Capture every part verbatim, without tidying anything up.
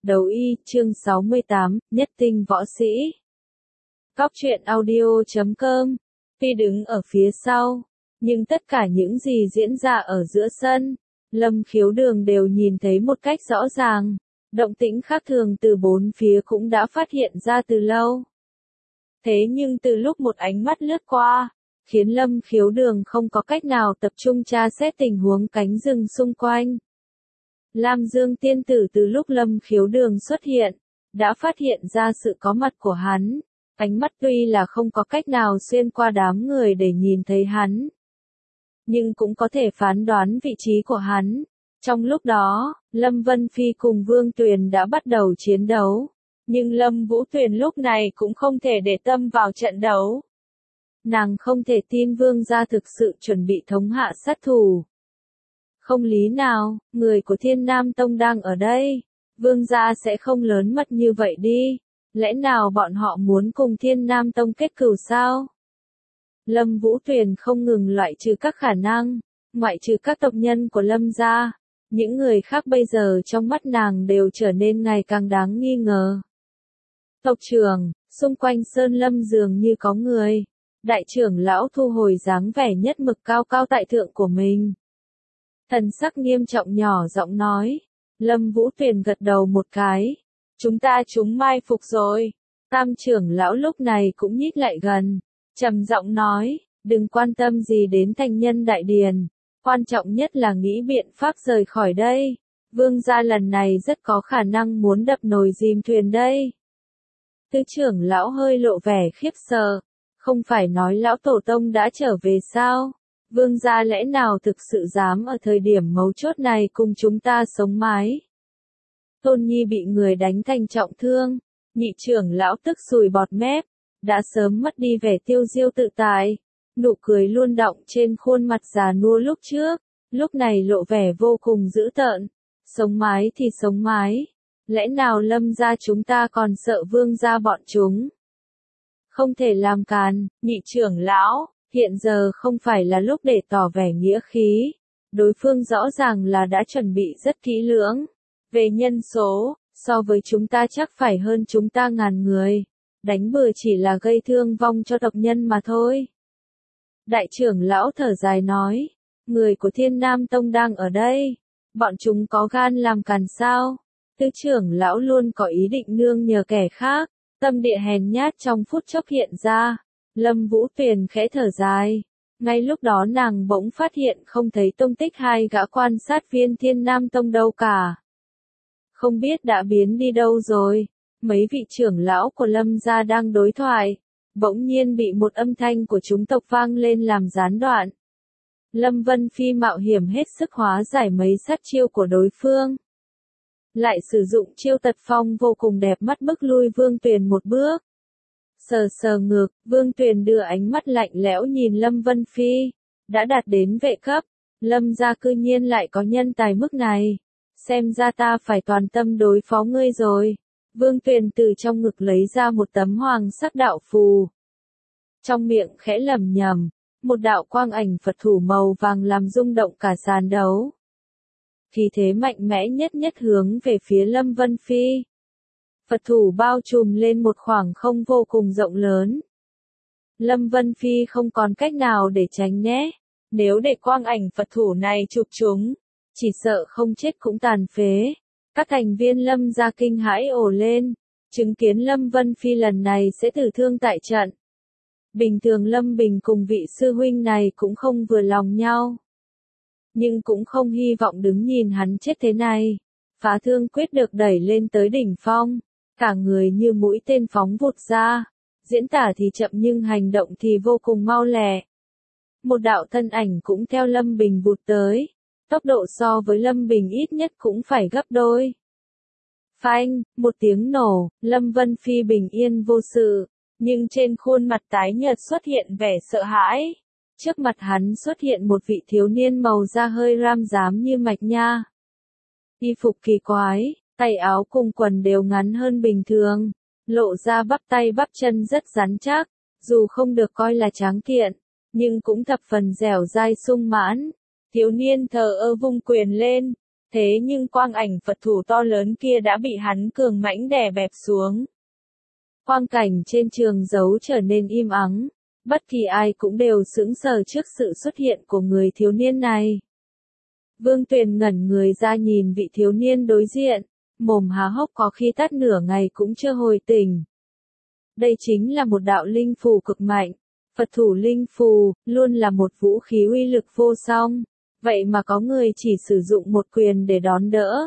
Đấu y, chương sáu mươi tám, Nhất tinh võ sĩ. Cóc truyện audio chấm com. Phi đứng ở phía sau, nhưng tất cả những gì diễn ra ở giữa sân, Lâm Khiếu Đường đều nhìn thấy một cách rõ ràng. Động tĩnh khác thường từ bốn phía cũng đã phát hiện ra từ lâu. Thế nhưng từ lúc một ánh mắt lướt qua, khiến Lâm Khiếu Đường không có cách nào tập trung tra xét tình huống cánh rừng xung quanh. Lam Dương tiên tử từ lúc Lâm Khiếu Đường xuất hiện, đã phát hiện ra sự có mặt của hắn. Ánh mắt tuy là không có cách nào xuyên qua đám người để nhìn thấy hắn, nhưng cũng có thể phán đoán vị trí của hắn. Trong lúc đó, Lâm Vân Phi cùng Vương Tuyền đã bắt đầu chiến đấu, nhưng Lâm Vũ Tuyền lúc này cũng không thể để tâm vào trận đấu. Nàng không thể tin Vương gia thực sự chuẩn bị thống hạ sát thủ. Không lý nào, người của Thiên Nam Tông đang ở đây, Vương gia sẽ không lớn mật như vậy đi, lẽ nào bọn họ muốn cùng Thiên Nam Tông kết cừu sao? Lâm Vũ Tuyền không ngừng loại trừ các khả năng, ngoại trừ các tộc nhân của Lâm gia, những người khác bây giờ trong mắt nàng đều trở nên ngày càng đáng nghi ngờ. Tộc trưởng, xung quanh Sơn Lâm dường như có người. Đại trưởng lão thu hồi dáng vẻ nhất mực cao cao tại thượng của mình. Thần sắc nghiêm trọng nhỏ giọng nói. Lâm Vũ Tuyền gật đầu một cái. Chúng ta chúng mai phục rồi. Tam trưởng lão lúc này cũng nhích lại gần. Trầm giọng nói, đừng quan tâm gì đến thành nhân đại điền. Quan trọng nhất là nghĩ biện pháp rời khỏi đây. Vương gia lần này rất có khả năng muốn đập nồi dìm thuyền đây. Tứ trưởng lão hơi lộ vẻ khiếp sợ. Không phải nói lão tổ tông đã trở về sao? Vương gia lẽ nào thực sự dám ở thời điểm mấu chốt này cùng chúng ta sống mái? Tôn Nhi bị người đánh thành trọng thương, nhị trưởng lão tức sùi bọt mép, đã sớm mất đi vẻ tiêu diêu tự tại, nụ cười luôn đọng trên khuôn mặt già nua lúc trước, lúc này lộ vẻ vô cùng dữ tợn. Sống mái thì sống mái, lẽ nào Lâm gia chúng ta còn sợ Vương gia bọn chúng? Không thể làm càn, nhị trưởng lão, hiện giờ không phải là lúc để tỏ vẻ nghĩa khí. Đối phương rõ ràng là đã chuẩn bị rất kỹ lưỡng. Về nhân số, so với chúng ta chắc phải hơn chúng ta ngàn người. Đánh bừa chỉ là gây thương vong cho tộc nhân mà thôi. Đại trưởng lão thở dài nói, người của Thiên Nam Tông đang ở đây. Bọn chúng có gan làm càn sao? Tứ trưởng lão luôn có ý định nương nhờ kẻ khác. Tâm địa hèn nhát trong phút chốc hiện ra. Lâm Vũ Tuyền khẽ thở dài. Ngay lúc đó nàng bỗng phát hiện không thấy tung tích hai gã quan sát viên Thiên Nam Tông đâu cả. Không biết đã biến đi đâu rồi. Mấy vị trưởng lão của Lâm gia đang đối thoại. Bỗng nhiên bị một âm thanh của chúng tộc vang lên làm gián đoạn. Lâm Vân Phi mạo hiểm hết sức hóa giải mấy sát chiêu của đối phương. Lại sử dụng chiêu tật phong vô cùng đẹp mắt bức lui Vương Tuyền một bước. Sờ sờ ngược, Vương Tuyền đưa ánh mắt lạnh lẽo nhìn Lâm Vân Phi. Đã đạt đến vệ cấp, Lâm gia cư nhiên lại có nhân tài mức này. Xem ra ta phải toàn tâm đối phó ngươi rồi. Vương Tuyền từ trong ngực lấy ra một tấm hoàng sắc đạo phù. Trong miệng khẽ lẩm nhẩm, một đạo quang ảnh Phật thủ màu vàng làm rung động cả sàn đấu. Khí thế mạnh mẽ nhất nhất hướng về phía Lâm Vân Phi. Phật thủ bao trùm lên một khoảng không vô cùng rộng lớn. Lâm Vân Phi không còn cách nào để tránh né. Nếu để quang ảnh Phật thủ này chụp chúng, chỉ sợ không chết cũng tàn phế. Các thành viên Lâm gia kinh hãi ồ lên, chứng kiến Lâm Vân Phi lần này sẽ tử thương tại trận. Bình thường Lâm Bình cùng vị sư huynh này cũng không vừa lòng nhau. Nhưng cũng không hy vọng đứng nhìn hắn chết thế này. Phá thương quyết được đẩy lên tới đỉnh phong. Cả người như mũi tên phóng vụt ra. Diễn tả thì chậm nhưng hành động thì vô cùng mau lẹ. Một đạo thân ảnh cũng theo Lâm Bình vụt tới. Tốc độ so với Lâm Bình ít nhất cũng phải gấp đôi. Phanh, một tiếng nổ, Lâm Vân Phi bình yên vô sự. Nhưng trên khuôn mặt tái nhợt xuất hiện vẻ sợ hãi. Trước mặt hắn xuất hiện một vị thiếu niên màu da hơi ram rám như mạch nha. Y phục kỳ quái, tay áo cùng quần đều ngắn hơn bình thường, lộ ra bắp tay bắp chân rất rắn chắc, dù không được coi là tráng kiện, nhưng cũng thập phần dẻo dai sung mãn. Thiếu niên thờ ơ vung quyền lên, Thế nhưng quang ảnh Phật thủ to lớn kia đã bị hắn cường mãnh đè bẹp xuống. Quang cảnh trên trường giấu trở nên im ắng, bất kỳ ai cũng đều sững sờ trước sự xuất hiện của người thiếu niên này. Vương Tuyền ngẩn người ra nhìn vị thiếu niên đối diện, mồm há hốc có khi tắt nửa ngày cũng chưa hồi tỉnh. Đây chính là một đạo linh phù cực mạnh, Phật thủ linh phù, luôn là một vũ khí uy lực vô song, vậy mà có người chỉ sử dụng một quyền để đón đỡ.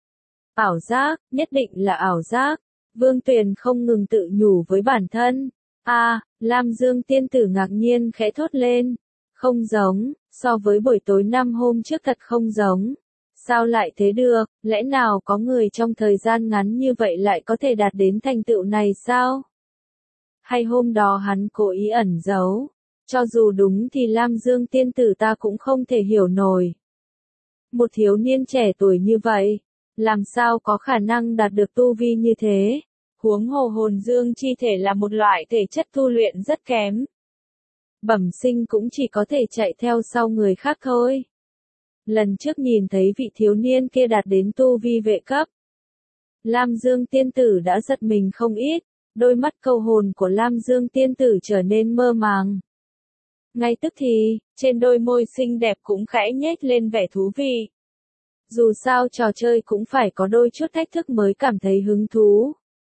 Ảo giác, nhất định là ảo giác, Vương Tuyền không ngừng tự nhủ với bản thân. A, à, Lam Dương tiên tử ngạc nhiên khẽ thốt lên, không giống, so với buổi tối năm hôm trước thật không giống. Sao lại thế được, lẽ nào có người trong thời gian ngắn như vậy lại có thể đạt đến thành tựu này sao? Hay hôm đó hắn cố ý ẩn giấu, cho dù đúng thì Lam Dương tiên tử ta cũng không thể hiểu nổi. Một thiếu niên trẻ tuổi như vậy, làm sao có khả năng đạt được tu vi như thế? Huống hồ hồn dương chi thể là một loại thể chất tu luyện rất kém. Bẩm sinh cũng chỉ có thể chạy theo sau người khác thôi. Lần trước nhìn thấy vị thiếu niên kia đạt đến tu vi vệ cấp, Lam Dương tiên tử đã giật mình không ít, đôi mắt câu hồn của Lam Dương tiên tử trở nên mơ màng. Ngay tức thì, trên đôi môi xinh đẹp cũng khẽ nhếch lên vẻ thú vị. Dù sao trò chơi cũng phải có đôi chút thách thức mới cảm thấy hứng thú.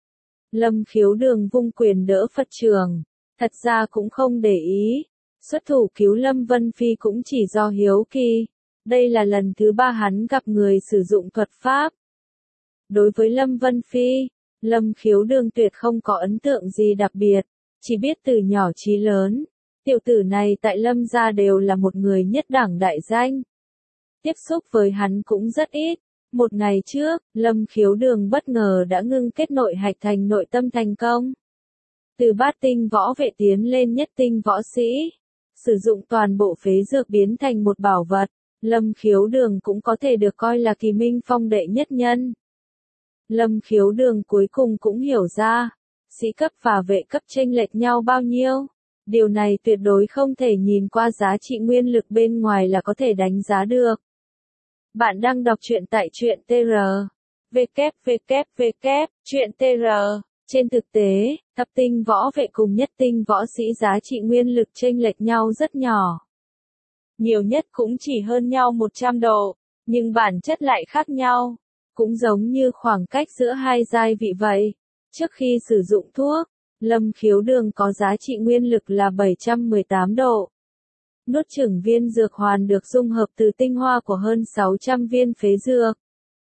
Lâm Khiếu Đường vung quyền đỡ Phật trường, thật ra cũng không để ý, xuất thủ cứu Lâm Vân Phi cũng chỉ do hiếu kỳ, đây là lần thứ ba hắn gặp người sử dụng thuật pháp. Đối với Lâm Vân Phi, Lâm Khiếu Đường tuyệt không có ấn tượng gì đặc biệt, chỉ biết từ nhỏ chí lớn, tiểu tử này tại Lâm gia đều là một người nhất đẳng đại danh. Tiếp xúc với hắn cũng rất ít. Một ngày trước, Lâm Khiếu Đường bất ngờ đã ngưng kết nội hạch thành nội tâm thành công. Từ bát tinh võ vệ tiến lên nhất tinh võ sĩ, sử dụng toàn bộ phế dược biến thành một bảo vật, Lâm Khiếu Đường cũng có thể được coi là kỳ minh phong đệ nhất nhân. Lâm Khiếu Đường cuối cùng cũng hiểu ra, sĩ cấp và vệ cấp chênh lệch nhau bao nhiêu. Điều này tuyệt đối không thể nhìn qua giá trị nguyên lực bên ngoài là có thể đánh giá được. Bạn đang đọc truyện tại truyện tê rờ. vê kép vê kép vê kép, truyện tê rờ. Trên thực tế, thập tinh võ vệ cùng nhất tinh võ sĩ giá trị nguyên lực chênh lệch nhau rất nhỏ. Nhiều nhất cũng chỉ hơn nhau một trăm độ, nhưng bản chất lại khác nhau. Cũng giống như khoảng cách giữa hai giai vị vậy. Trước khi sử dụng thuốc, Lâm Khiếu Đường có giá trị nguyên lực là bảy trăm mười tám độ. Nuốt chửng viên dược hoàn được dung hợp từ tinh hoa của hơn sáu trăm viên phế dược.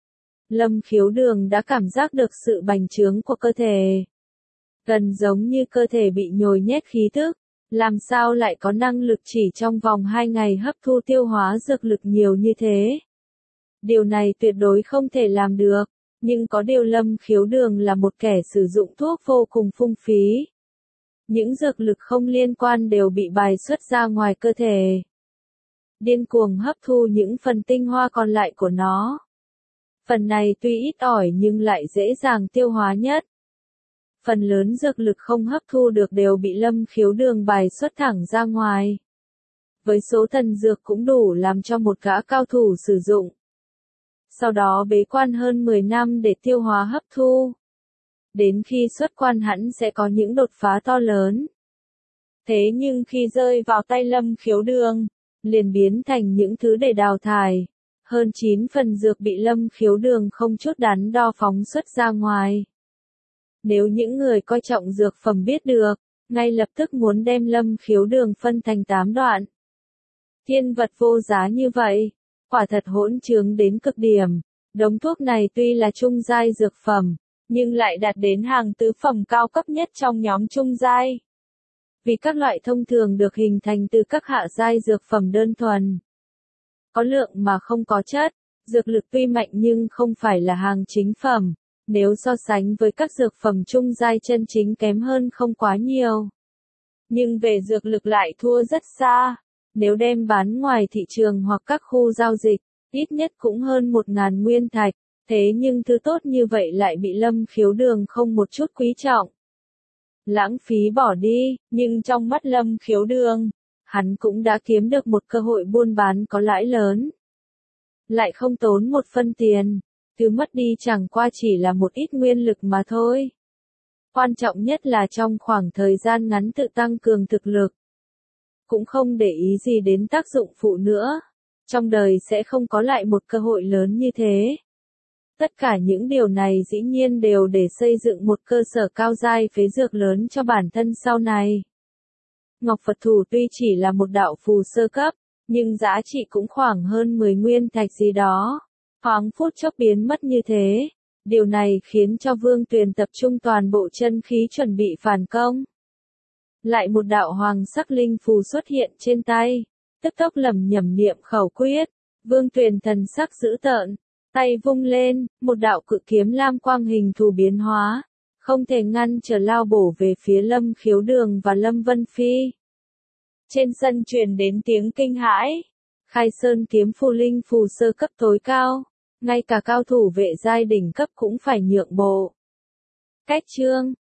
Lâm Khiếu Đường đã cảm giác được sự bành trướng của cơ thể. Gần giống như cơ thể bị nhồi nhét khí thức, làm sao lại có năng lực chỉ trong vòng hai ngày hấp thu tiêu hóa dược lực nhiều như thế. Điều này tuyệt đối không thể làm được, nhưng có điều Lâm Khiếu Đường là một kẻ sử dụng thuốc vô cùng phung phí. Những dược lực không liên quan đều bị bài xuất ra ngoài cơ thể. Điên cuồng hấp thu những phần tinh hoa còn lại của nó. Phần này tuy ít ỏi nhưng lại dễ dàng tiêu hóa nhất. Phần lớn dược lực không hấp thu được đều bị Lâm Khiếu Đường bài xuất thẳng ra ngoài. Với số thần dược cũng đủ làm cho một gã cao thủ sử dụng. Sau đó bế quan hơn mười năm để tiêu hóa hấp thu. Đến khi xuất quan hẳn sẽ có những đột phá to lớn. Thế nhưng khi rơi vào tay Lâm Khiếu Đường, liền biến thành những thứ để đào thải. Hơn chín phần dược bị Lâm Khiếu Đường không chút đắn đo phóng xuất ra ngoài. Nếu những người coi trọng dược phẩm biết được, ngay lập tức muốn đem Lâm Khiếu Đường phân thành tám đoạn. Thiên vật vô giá như vậy, quả thật hỗn trướng đến cực điểm. Đống thuốc này tuy là trung giai dược phẩm, nhưng lại đạt đến hàng tứ phẩm cao cấp nhất trong nhóm trung giai. Vì các loại thông thường được hình thành từ các hạ giai dược phẩm đơn thuần. Có lượng mà không có chất, dược lực tuy mạnh nhưng không phải là hàng chính phẩm, nếu so sánh với các dược phẩm trung giai chân chính kém hơn không quá nhiều. Nhưng về dược lực lại thua rất xa, nếu đem bán ngoài thị trường hoặc các khu giao dịch, ít nhất cũng hơn một ngàn nguyên thạch. Thế nhưng thứ tốt như vậy lại bị Lâm Khiếu Đường không một chút quý trọng. Lãng phí bỏ đi, nhưng trong mắt Lâm Khiếu Đường, hắn cũng đã kiếm được một cơ hội buôn bán có lãi lớn. lại không tốn một phân tiền, thứ mất đi chẳng qua chỉ là một ít nguyên lực mà thôi. Quan trọng nhất là trong khoảng thời gian ngắn tự tăng cường thực lực. Cũng không để ý gì đến tác dụng phụ nữa. Trong đời sẽ không có lại một cơ hội lớn như thế. Tất cả những điều này dĩ nhiên đều để xây dựng một cơ sở cao giai phế dược lớn cho bản thân sau này. Ngọc Phật Thủ tuy chỉ là một đạo phù sơ cấp, nhưng giá trị cũng khoảng hơn mười nguyên thạch gì đó. Thoáng phút chốc biến mất như thế. Điều này khiến cho Vương Tuyền tập trung toàn bộ chân khí chuẩn bị phản công. Lại một đạo hoàng sắc linh phù xuất hiện trên tay. Tức tốc lẩm nhẩm niệm khẩu quyết. Vương Tuyền thần sắc dữ tợn. Tay vung lên, một đạo cự kiếm lam quang hình thù biến hóa. Không thể ngăn trở lao bổ về phía Lâm Khiếu Đường và Lâm Vân Phi. Trên sân truyền đến tiếng kinh hãi. Khai Sơn kiếm phù linh phù sơ cấp tối cao. Ngay cả cao thủ vệ giai đỉnh cấp cũng phải nhượng bộ. Cách chương